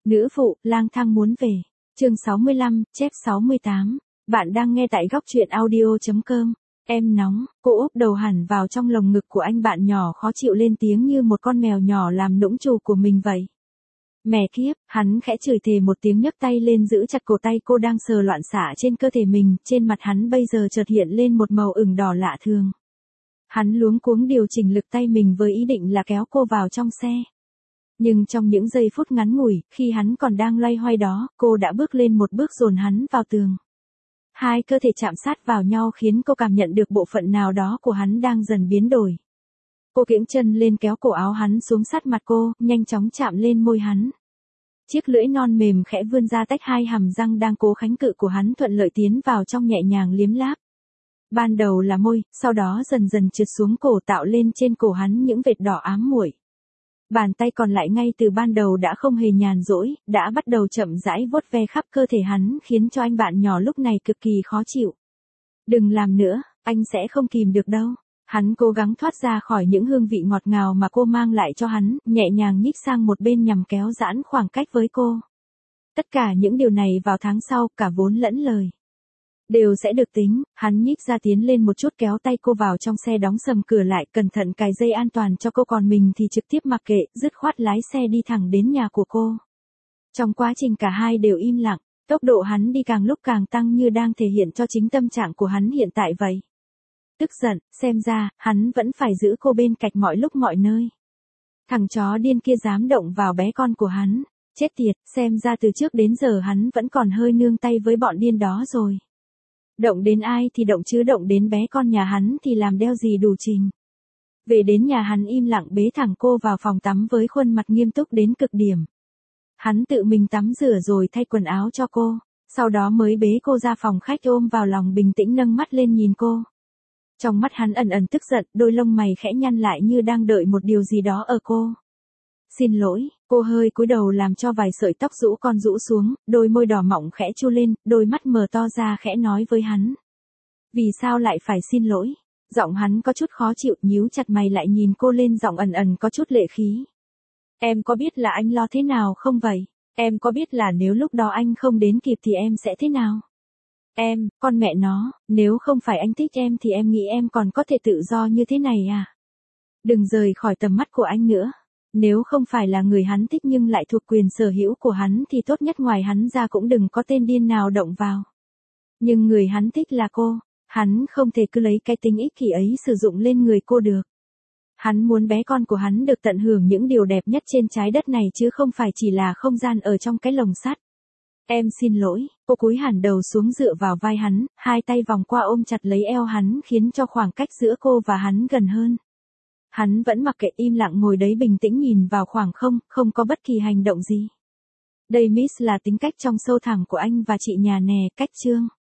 Nữ phụ, lang thang muốn về. Chương 65, chép 68. Bạn đang nghe tại góc truyện audio.com. Em nóng, cô úp đầu hẳn vào trong lồng ngực của anh bạn nhỏ khó chịu lên tiếng như một con mèo nhỏ làm nũng chủ của mình vậy. Mẹ kiếp, hắn khẽ chửi thề một tiếng nhấc tay lên giữ chặt cổ tay cô đang sờ loạn xạ trên cơ thể mình, trên mặt hắn bây giờ chợt hiện lên một màu ửng đỏ lạ thường. Hắn luống cuống điều chỉnh lực tay mình với ý định là kéo cô vào trong xe. Nhưng trong những giây phút ngắn ngủi, khi hắn còn đang loay hoay đó, cô đã bước lên một bước dồn hắn vào tường. Hai cơ thể chạm sát vào nhau khiến cô cảm nhận được bộ phận nào đó của hắn đang dần biến đổi. Cô kiễng chân lên kéo cổ áo hắn xuống sát mặt cô, nhanh chóng chạm lên môi hắn. Chiếc lưỡi non mềm khẽ vươn ra tách hai hàm răng đang cố kháng cự của hắn thuận lợi tiến vào trong nhẹ nhàng liếm láp. Ban đầu là môi, sau đó dần dần trượt xuống cổ tạo lên trên cổ hắn những vệt đỏ ám muội. Bàn tay còn lại ngay từ ban đầu đã không hề nhàn rỗi, đã bắt đầu chậm rãi vuốt ve khắp cơ thể hắn khiến cho anh bạn nhỏ lúc này cực kỳ khó chịu. Đừng làm nữa, anh sẽ không kìm được đâu. Hắn cố gắng thoát ra khỏi những hương vị ngọt ngào mà cô mang lại cho hắn, nhẹ nhàng nhích sang một bên nhằm kéo giãn khoảng cách với cô. Tất cả những điều này vào tháng sau, cả vốn lẫn lời đều sẽ được tính. Hắn nhích ra tiến lên một chút kéo tay cô vào trong xe đóng sầm cửa lại, cẩn thận cài dây an toàn cho cô, còn mình thì trực tiếp mặc kệ, dứt khoát lái xe đi thẳng đến nhà của cô. Trong quá trình cả hai đều im lặng, tốc độ hắn đi càng lúc càng tăng như đang thể hiện cho chính tâm trạng của hắn hiện tại vậy. Tức giận, xem ra, hắn vẫn phải giữ cô bên cạnh mọi lúc mọi nơi. Thằng chó điên kia dám động vào bé con của hắn. Chết tiệt, xem ra từ trước đến giờ hắn vẫn còn hơi nương tay với bọn điên đó rồi. Động đến ai thì động chứ động đến bé con nhà hắn thì làm đeo gì đủ trình. Về đến nhà hắn im lặng bế thẳng cô vào phòng tắm với khuôn mặt nghiêm túc đến cực điểm. Hắn tự mình tắm rửa rồi thay quần áo cho cô, sau đó mới bế cô ra phòng khách ôm vào lòng bình tĩnh nâng mắt lên nhìn cô. Trong mắt hắn ẩn ẩn tức giận, đôi lông mày khẽ nhăn lại như đang đợi một điều gì đó ở cô. Xin lỗi, cô hơi cúi đầu làm cho vài sợi tóc rũ con rũ xuống, đôi môi đỏ mọng khẽ chu lên, đôi mắt mở to ra khẽ nói với hắn. Vì sao lại phải xin lỗi? Giọng hắn có chút khó chịu, nhíu chặt mày lại nhìn cô lên giọng ẩn ẩn có chút lệ khí. Em có biết là anh lo thế nào không vậy? Em có biết là nếu lúc đó anh không đến kịp thì em sẽ thế nào? Em, con mẹ nó, nếu không phải anh thích em thì em nghĩ em còn có thể tự do như thế này à? Đừng rời khỏi tầm mắt của anh nữa. Nếu không phải là người hắn thích nhưng lại thuộc quyền sở hữu của hắn thì tốt nhất ngoài hắn ra cũng đừng có tên điên nào động vào. Nhưng người hắn thích là cô, hắn không thể cứ lấy cái tính ích kỷ ấy sử dụng lên người cô được. Hắn muốn bé con của hắn được tận hưởng những điều đẹp nhất trên trái đất này chứ không phải chỉ là không gian ở trong cái lồng sắt. Em xin lỗi, cô cúi hẳn đầu xuống dựa vào vai hắn, hai tay vòng qua ôm chặt lấy eo hắn khiến cho khoảng cách giữa cô và hắn gần hơn. Hắn vẫn mặc kệ im lặng ngồi đấy bình tĩnh nhìn vào khoảng không, không có bất kỳ hành động gì. Đây Miss là tính cách trong sâu thẳm của anh và chị nhà nè, cách chương.